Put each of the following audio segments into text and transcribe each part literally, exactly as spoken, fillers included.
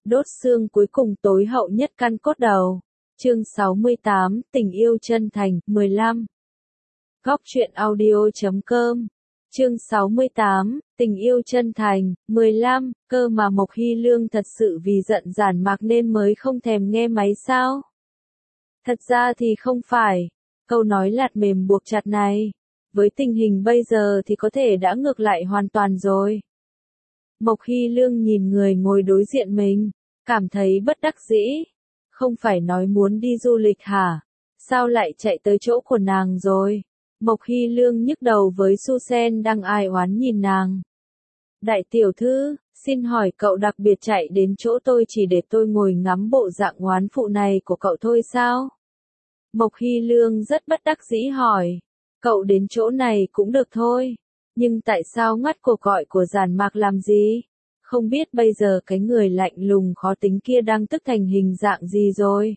Đốt xương cuối cùng tối hậu nhất căn cốt đầu. Chương sáu mươi tám, tình yêu chân thành, mười lăm. Góc truyện audio chấm com. Chương sáu mươi tám, tình yêu chân thành, mười lăm, cơ mà Mộc Hy Lương thật sự vì giận Giản Mạc nên mới không thèm nghe máy sao? Thật ra thì không phải, câu nói lạt mềm buộc chặt này, với tình hình bây giờ thì có thể đã ngược lại hoàn toàn rồi. Mộc Hy Lương nhìn người ngồi đối diện mình, cảm thấy bất đắc dĩ. Không phải nói muốn đi du lịch hả? Sao lại chạy tới chỗ của nàng rồi? Mộc Hy Lương nhức đầu với Su Sen đang ai oán nhìn nàng. Đại tiểu thư, xin hỏi cậu đặc biệt chạy đến chỗ tôi chỉ để tôi ngồi ngắm bộ dạng oán phụ này của cậu thôi sao? Mộc Hy Lương rất bất đắc dĩ hỏi. Cậu đến chỗ này cũng được thôi. Nhưng tại sao ngắt cuộc gọi của Giản Mạc làm gì? Không biết bây giờ cái người lạnh lùng khó tính kia đang tức thành hình dạng gì rồi.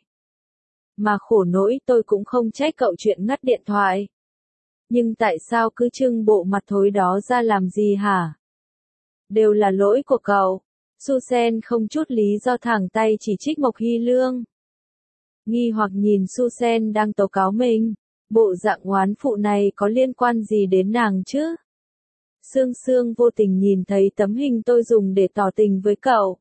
Mà khổ nỗi tôi cũng không trách cậu chuyện ngắt điện thoại. Nhưng tại sao cứ trưng bộ mặt thối đó ra làm gì hả? Đều là lỗi của cậu. Su Sen không chút lý do thẳng tay chỉ trích Mộc Hy Lương. Nghi hoặc nhìn Su Sen đang tố cáo mình. Bộ dạng oán phụ này có liên quan gì đến nàng chứ? Sương Sương vô tình nhìn thấy tấm hình tôi dùng để tỏ tình với cậu.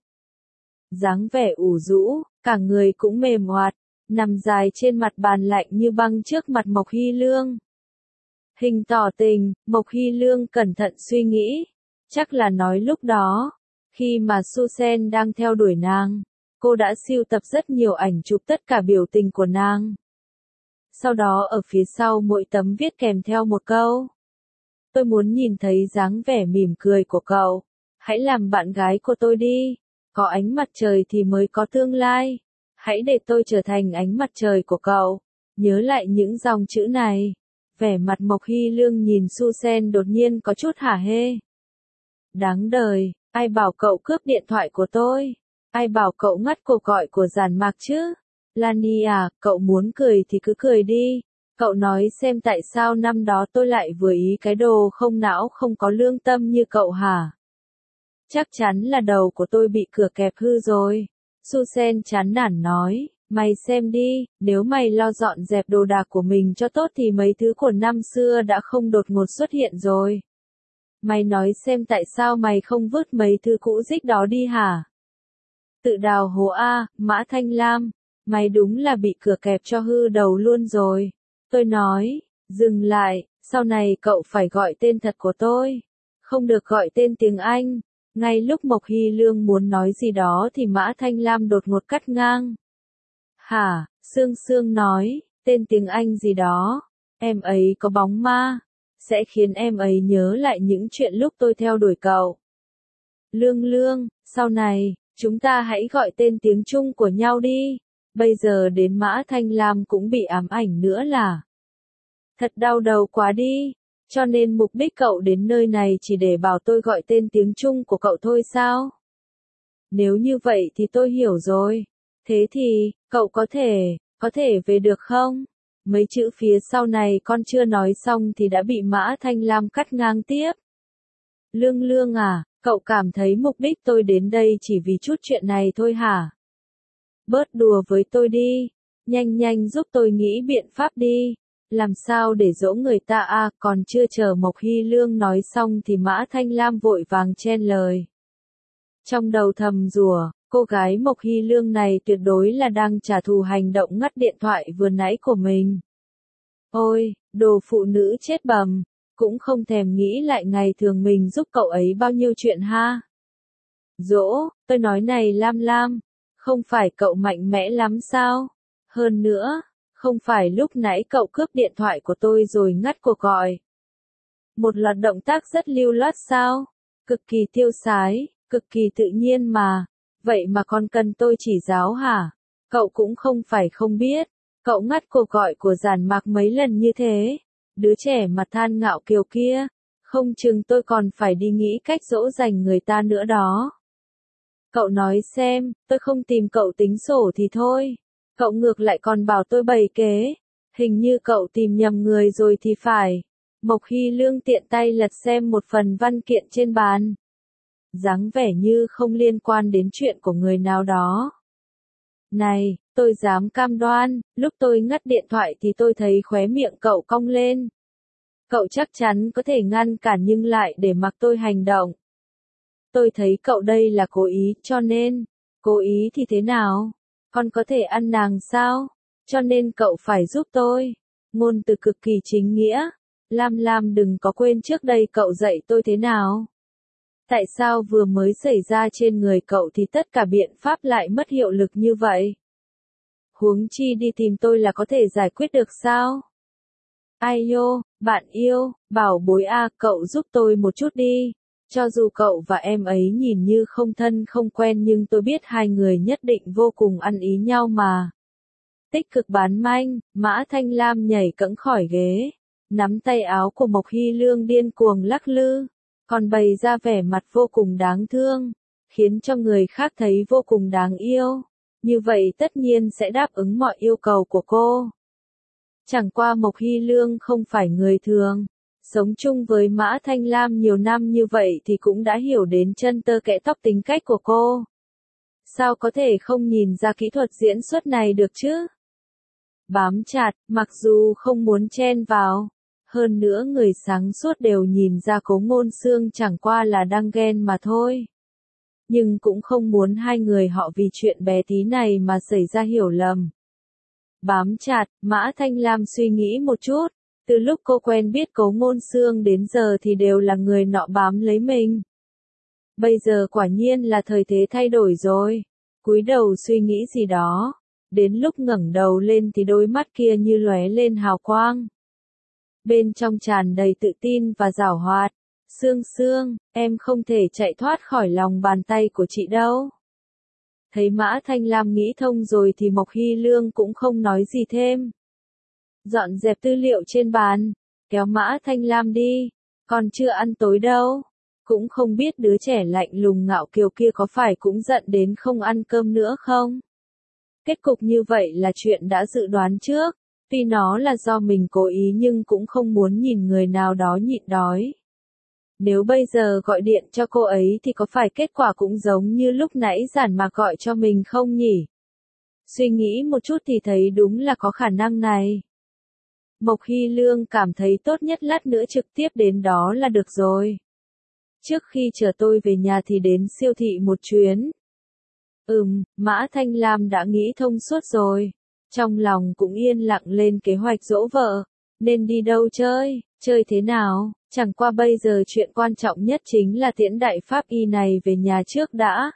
Dáng vẻ ủ rũ, cả người cũng mềm oạt, nằm dài trên mặt bàn lạnh như băng trước mặt Mộc Hy Lương. Hình tỏ tình, Mộc Hy Lương cẩn thận suy nghĩ. Chắc là nói lúc đó, khi mà Su Sen đang theo đuổi nàng, cô đã sưu tập rất nhiều ảnh chụp tất cả biểu tình của nàng. Sau đó ở phía sau mỗi tấm viết kèm theo một câu. Tôi muốn nhìn thấy dáng vẻ mỉm cười của cậu. Hãy làm bạn gái của tôi đi. Có ánh mặt trời thì mới có tương lai. Hãy để tôi trở thành ánh mặt trời của cậu. Nhớ lại những dòng chữ này. Vẻ mặt Mộc Hy Lương nhìn Su Sen đột nhiên có chút hả hê. Đáng đời, ai bảo cậu cướp điện thoại của tôi? Ai bảo cậu ngắt cuộc gọi của Giản Mạc chứ? Lani à, cậu muốn cười thì cứ cười đi. Cậu nói xem tại sao năm đó tôi lại vừa ý cái đồ không não không có lương tâm như cậu hả? Chắc chắn là đầu của tôi bị cửa kẹp hư rồi. Su Sen chán nản nói, mày xem đi, nếu mày lo dọn dẹp đồ đạc của mình cho tốt thì mấy thứ của năm xưa đã không đột ngột xuất hiện rồi. Mày nói xem tại sao mày không vứt mấy thứ cũ rích đó đi hả? Tự đào hố A, Mã Thanh Lam, mày đúng là bị cửa kẹp cho hư đầu luôn rồi. Tôi nói, dừng lại, sau này cậu phải gọi tên thật của tôi. Không được gọi tên tiếng Anh. Ngay lúc Mộc Hy Lương muốn nói gì đó thì Mã Thanh Lam đột ngột cắt ngang. Hả, Sương Sương nói, tên tiếng Anh gì đó. Em ấy có bóng ma. Sẽ khiến em ấy nhớ lại những chuyện lúc tôi theo đuổi cậu. Lương Lương, sau này, chúng ta hãy gọi tên tiếng Trung của nhau đi. Bây giờ đến Mã Thanh Lam cũng bị ám ảnh nữa là. Thật đau đầu quá đi. Cho nên mục đích cậu đến nơi này chỉ để bảo tôi gọi tên tiếng Trung của cậu thôi sao? Nếu như vậy thì tôi hiểu rồi. Thế thì, cậu có thể, có thể về được không? Mấy chữ phía sau này con chưa nói xong thì đã bị Mã Thanh Lam cắt ngang tiếp. Lương Lương à, cậu cảm thấy mục đích tôi đến đây chỉ vì chút chuyện này thôi hả? Bớt đùa với tôi đi, nhanh nhanh giúp tôi nghĩ biện pháp đi, làm sao để dỗ người ta à, còn chưa chờ Mộc Hy Lương nói xong thì Mã Thanh Lam vội vàng chen lời. Trong đầu thầm rủa, cô gái Mộc Hy Lương này tuyệt đối là đang trả thù hành động ngắt điện thoại vừa nãy của mình. Ôi, đồ phụ nữ chết bầm, cũng không thèm nghĩ lại ngày thường mình giúp cậu ấy bao nhiêu chuyện ha. Dỗ, tôi nói này Lam Lam. Không phải cậu mạnh mẽ lắm sao? Hơn nữa, không phải lúc nãy cậu cướp điện thoại của tôi rồi ngắt cuộc gọi. Một loạt động tác rất lưu loát sao? Cực kỳ tiêu sái, cực kỳ tự nhiên mà. Vậy mà còn cần tôi chỉ giáo hả? Cậu cũng không phải không biết. Cậu ngắt cuộc gọi của Giản Mạc mấy lần như thế. Đứa trẻ mặt than ngạo kiều kia. Không chừng tôi còn phải đi nghĩ cách dỗ dành người ta nữa đó. Cậu nói xem, tôi không tìm cậu tính sổ thì thôi. Cậu ngược lại còn bảo tôi bày kế. Hình như cậu tìm nhầm người rồi thì phải. Mộc Hy Lương tiện tay lật xem một phần văn kiện trên bàn. dáng vẻ như không liên quan đến chuyện của người nào đó. Này, tôi dám cam đoan, lúc tôi ngắt điện thoại thì tôi thấy khóe miệng cậu cong lên. Cậu chắc chắn có thể ngăn cản nhưng lại để mặc tôi hành động. Tôi thấy cậu đây là cố ý, cho nên, cố ý thì thế nào? Con có thể ăn nàng sao? Cho nên cậu phải giúp tôi. Ngôn từ cực kỳ chính nghĩa. Lam Lam đừng có quên trước đây cậu dạy tôi thế nào. Tại sao vừa mới xảy ra trên người cậu thì tất cả biện pháp lại mất hiệu lực như vậy? Huống chi đi tìm tôi là có thể giải quyết được sao? Ai yo, bạn yêu, bảo bối a, cậu giúp tôi một chút đi. Cho dù cậu và em ấy nhìn như không thân không quen nhưng tôi biết hai người nhất định vô cùng ăn ý nhau mà. Tích cực bán manh, Mã Thanh Lam nhảy cẫng khỏi ghế, nắm tay áo của Mộc Hy Lương điên cuồng lắc lư, còn bày ra vẻ mặt vô cùng đáng thương, khiến cho người khác thấy vô cùng đáng yêu. Như vậy tất nhiên sẽ đáp ứng mọi yêu cầu của cô. Chẳng qua Mộc Hy Lương không phải người thường. Sống chung với Mã Thanh Lam nhiều năm như vậy thì cũng đã hiểu đến chân tơ kẽ tóc tính cách của cô. Sao có thể không nhìn ra kỹ thuật diễn xuất này được chứ? Bám chặt, mặc dù không muốn chen vào. Hơn nữa người sáng suốt đều nhìn ra Cố Ngôn Xương chẳng qua là đang ghen mà thôi. Nhưng cũng không muốn hai người họ vì chuyện bé tí này mà xảy ra hiểu lầm. Bám chặt, Mã Thanh Lam suy nghĩ một chút. Từ lúc cô quen biết Cố Ngôn Xương đến giờ thì đều là người nọ bám lấy mình. Bây giờ quả nhiên là thời thế thay đổi rồi. Cúi đầu suy nghĩ gì đó. Đến lúc ngẩng đầu lên thì đôi mắt kia như lóe lên hào quang. Bên trong tràn đầy tự tin và giảo hoạt. Xương Xương, em không thể chạy thoát khỏi lòng bàn tay của chị đâu. Thấy Mã Thanh Lam nghĩ thông rồi thì Mộc Hy Lương cũng không nói gì thêm. Dọn dẹp tư liệu trên bàn, kéo Mã Thanh Lam đi, còn chưa ăn tối đâu. Cũng không biết đứa trẻ lạnh lùng ngạo kiều kia có phải cũng giận đến không ăn cơm nữa không? Kết cục như vậy là chuyện đã dự đoán trước, tuy nó là do mình cố ý nhưng cũng không muốn nhìn người nào đó nhịn đói. Nếu bây giờ gọi điện cho cô ấy thì có phải kết quả cũng giống như lúc nãy Giản Mạc gọi cho mình không nhỉ? Suy nghĩ một chút thì thấy đúng là có khả năng này. Mộc Hy Lương cảm thấy tốt nhất lát nữa trực tiếp đến đó là được rồi. Trước khi chờ tôi về nhà thì đến siêu thị một chuyến. Ừm, Mã Thanh Lam đã nghĩ thông suốt rồi. Trong lòng cũng yên lặng lên kế hoạch dỗ vợ. Nên đi đâu chơi, chơi thế nào, chẳng qua bây giờ chuyện quan trọng nhất chính là tiễn đại pháp y này về nhà trước đã.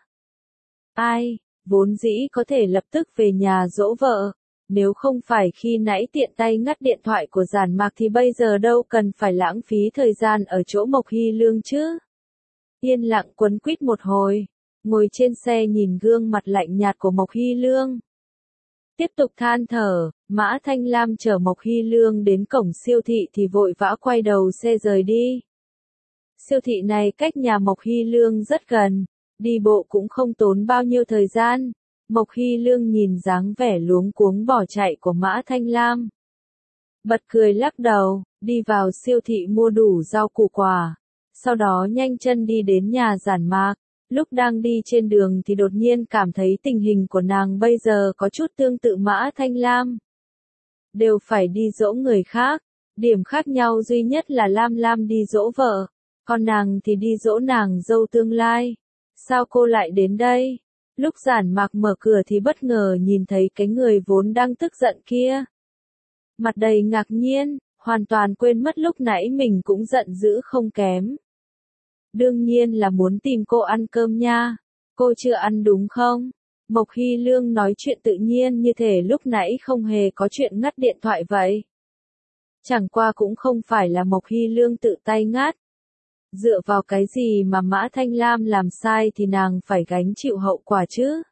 Ai, vốn dĩ có thể lập tức về nhà dỗ vợ. Nếu không phải khi nãy tiện tay ngắt điện thoại của Giản Mạc thì bây giờ đâu cần phải lãng phí thời gian ở chỗ Mộc Hy Lương chứ. Yên lặng quấn quýt một hồi, ngồi trên xe nhìn gương mặt lạnh nhạt của Mộc Hy Lương. Tiếp tục than thở, Mã Thanh Lam chở Mộc Hy Lương đến cổng siêu thị thì vội vã quay đầu xe rời đi. Siêu thị này cách nhà Mộc Hy Lương rất gần, đi bộ cũng không tốn bao nhiêu thời gian. Mộc Hy Lương nhìn dáng vẻ luống cuống bỏ chạy của Mã Thanh Lam. Bật cười lắc đầu, đi vào siêu thị mua đủ rau củ quả. Sau đó nhanh chân đi đến nhà Giản Mạc. Lúc đang đi trên đường thì đột nhiên cảm thấy tình hình của nàng bây giờ có chút tương tự Mã Thanh Lam. Đều phải đi dỗ người khác. Điểm khác nhau duy nhất là Lam Lam đi dỗ vợ. Còn nàng thì đi dỗ nàng dâu tương lai. Sao cô lại đến đây? Lúc Giản Mạc mở cửa thì bất ngờ nhìn thấy cái người vốn đang tức giận kia. Mặt đầy ngạc nhiên, hoàn toàn quên mất lúc nãy mình cũng giận dữ không kém. Đương nhiên là muốn tìm cô ăn cơm nha. Cô chưa ăn đúng không? Mộc Hy Lương nói chuyện tự nhiên như thể lúc nãy không hề có chuyện ngắt điện thoại vậy. Chẳng qua cũng không phải là Mộc Hy Lương tự tay ngắt. Dựa vào cái gì mà Mã Thanh Lam làm sai thì nàng phải gánh chịu hậu quả chứ?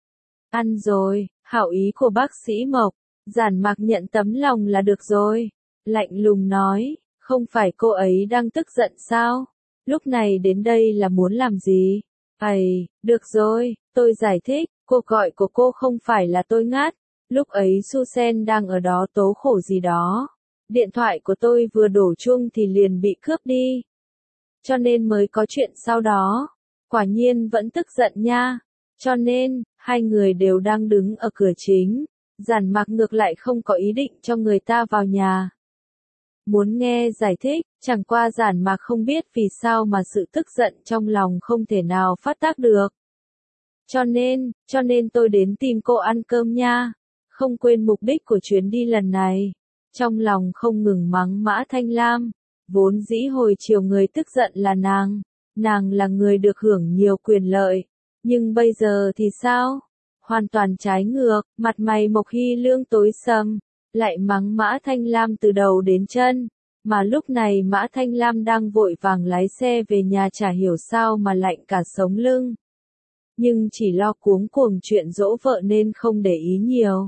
Ăn rồi, hảo ý của bác sĩ Mộc. Giản Mạc nhận tấm lòng là được rồi. Lạnh lùng nói, không phải cô ấy đang tức giận sao? Lúc này đến đây là muốn làm gì? Ây, được rồi, tôi giải thích, cuộc gọi của cô không phải là tôi ngắt. Lúc ấy Su Sen đang ở đó tố khổ gì đó. Điện thoại của tôi vừa đổ chuông thì liền bị cướp đi. Cho nên mới có chuyện sau đó. quả nhiên vẫn tức giận nha. Cho nên, hai người đều đang đứng ở cửa chính. Giản Mạc ngược lại không có ý định cho người ta vào nhà. Muốn nghe giải thích, chẳng qua Giản Mạc không biết vì sao mà sự tức giận trong lòng không thể nào phát tác được. Cho nên, cho nên tôi đến tìm cô ăn cơm nha. Không quên mục đích của chuyến đi lần này. Trong lòng không ngừng mắng Mã Thanh Lam. Vốn dĩ hồi chiều người tức giận là nàng. Nàng là người được hưởng nhiều quyền lợi. Nhưng bây giờ thì sao? Hoàn toàn trái ngược, mặt mày Mộc Hy Lương tối sầm, lại mắng Mã Thanh Lam từ đầu đến chân. Mà lúc này Mã Thanh Lam đang vội vàng lái xe về nhà, chả hiểu sao mà lạnh cả sống lưng. Nhưng chỉ lo cuống cuồng chuyện dỗ vợ nên không để ý nhiều.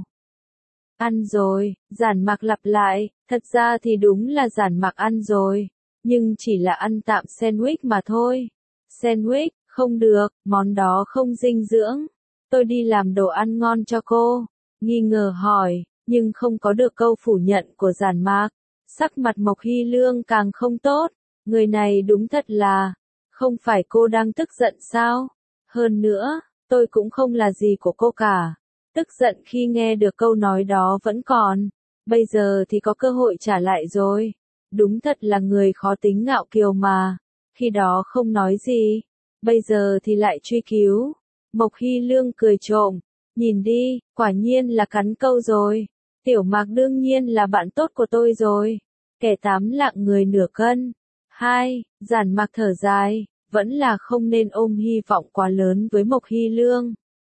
Ăn rồi, Giản Mạc lặp lại, thật ra thì đúng là Giản Mạc ăn rồi, nhưng chỉ là ăn tạm sandwich mà thôi. Sandwich, không được, món đó không dinh dưỡng. Tôi đi làm đồ ăn ngon cho cô. Nghi ngờ hỏi, nhưng không có được câu phủ nhận của Giản Mạc. Sắc mặt Mộc Hy Lương càng không tốt. Người này đúng thật là, không phải cô đang tức giận sao? Hơn nữa, tôi cũng không là gì của cô cả. Tức giận khi nghe được câu nói đó vẫn còn. Bây giờ thì có cơ hội trả lại rồi. Đúng thật là người khó tính ngạo kiều mà. Khi đó không nói gì. Bây giờ thì lại truy cứu. Mộc Hy Lương cười trộm. Nhìn đi, quả nhiên là cắn câu rồi. Tiểu Mạc đương nhiên là bạn tốt của tôi rồi. Kẻ tám lạng người nửa cân. Hai, Giản Mạc thở dài. Vẫn là không nên ôm hy vọng quá lớn với Mộc Hy Lương.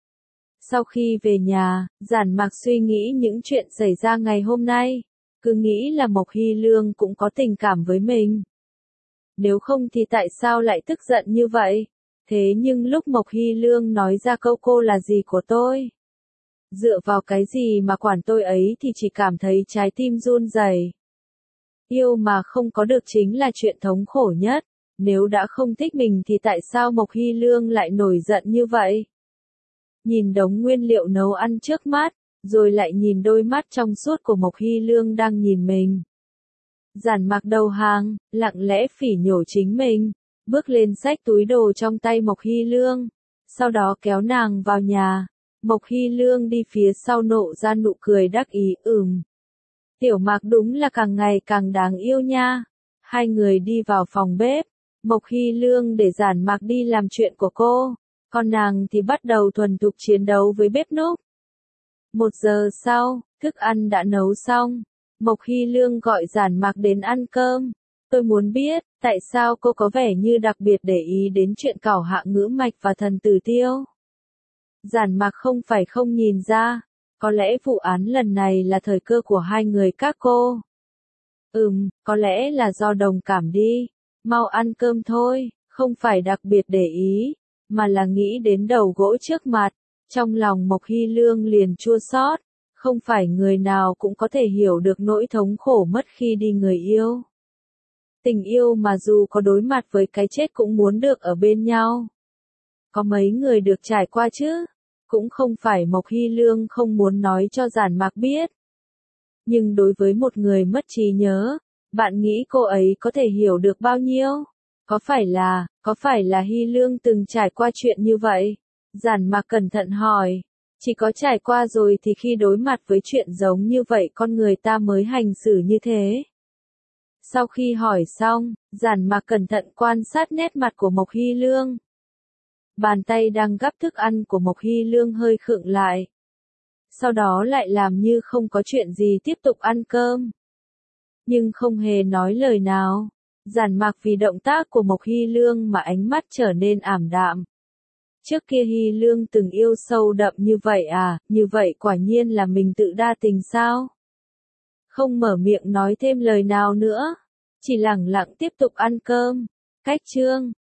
Sau khi về nhà, Giản Mạc suy nghĩ những chuyện xảy ra ngày hôm nay. Cứ nghĩ là Mộc Hy Lương cũng có tình cảm với mình. Nếu không thì tại sao lại tức giận như vậy? Thế nhưng lúc Mộc Hy Lương nói ra câu cô là gì của tôi? Dựa vào cái gì mà quản tôi ấy thì chỉ cảm thấy trái tim run rẩy. Yêu mà không có được chính là chuyện thống khổ nhất. Nếu đã không thích mình thì tại sao Mộc Hy Lương lại nổi giận như vậy? Nhìn đống nguyên liệu nấu ăn trước mắt, rồi lại nhìn đôi mắt trong suốt của Mộc Hy Lương đang nhìn mình. Giản Mạc đầu hàng, lặng lẽ phỉ nhổ chính mình, bước lên xách túi đồ trong tay Mộc Hy Lương, sau đó kéo nàng vào nhà. Mộc Hy Lương đi phía sau nộ ra nụ cười đắc ý, ừm. Tiểu Mạc đúng là càng ngày càng đáng yêu nha. Hai người đi vào phòng bếp, Mộc Hy Lương để Giản Mạc đi làm chuyện của cô, còn nàng thì bắt đầu thuần thục chiến đấu với bếp núc. Một giờ sau, thức ăn đã nấu xong. Mộc Hy Lương gọi Giản Mạc đến ăn cơm. Tôi muốn biết, tại sao cô có vẻ như đặc biệt để ý đến chuyện Cảo Hạ Ngữ Mạch và Thần Tử Tiêu? Giản Mạc không phải không nhìn ra, có lẽ vụ án lần này là thời cơ của hai người các cô. Ừm, có lẽ là do đồng cảm đi. Mau ăn cơm thôi, không phải đặc biệt để ý, mà là nghĩ đến đầu gỗ trước mặt. Trong lòng Mộc Hy Lương liền chua xót, không phải người nào cũng có thể hiểu được nỗi thống khổ mất khi đi người yêu. Tình yêu mà dù có đối mặt với cái chết cũng muốn được ở bên nhau. Có mấy người được trải qua chứ? Cũng không phải Mộc Hy Lương không muốn nói cho Giản Mạc biết. Nhưng đối với một người mất trí nhớ, bạn nghĩ cô ấy có thể hiểu được bao nhiêu? Có phải là, có phải là Hy Lương từng trải qua chuyện như vậy? Giản Mạc cẩn thận hỏi. Chỉ có trải qua rồi thì khi đối mặt với chuyện giống như vậy con người ta mới hành xử như thế. Sau khi hỏi xong, Giản Mạc cẩn thận quan sát nét mặt của Mộc Hy Lương. Bàn tay đang gắp thức ăn của Mộc Hy Lương hơi khựng lại. Sau đó lại làm như không có chuyện gì tiếp tục ăn cơm. Nhưng không hề nói lời nào. Giản Mạc vì động tác của Mộc Hy Lương mà ánh mắt trở nên ảm đạm. Trước kia Hy Lương từng yêu sâu đậm như vậy à, như vậy quả nhiên là mình tự đa tình sao? Không mở miệng nói thêm lời nào nữa, chỉ lẳng lặng tiếp tục ăn cơm. Cách chương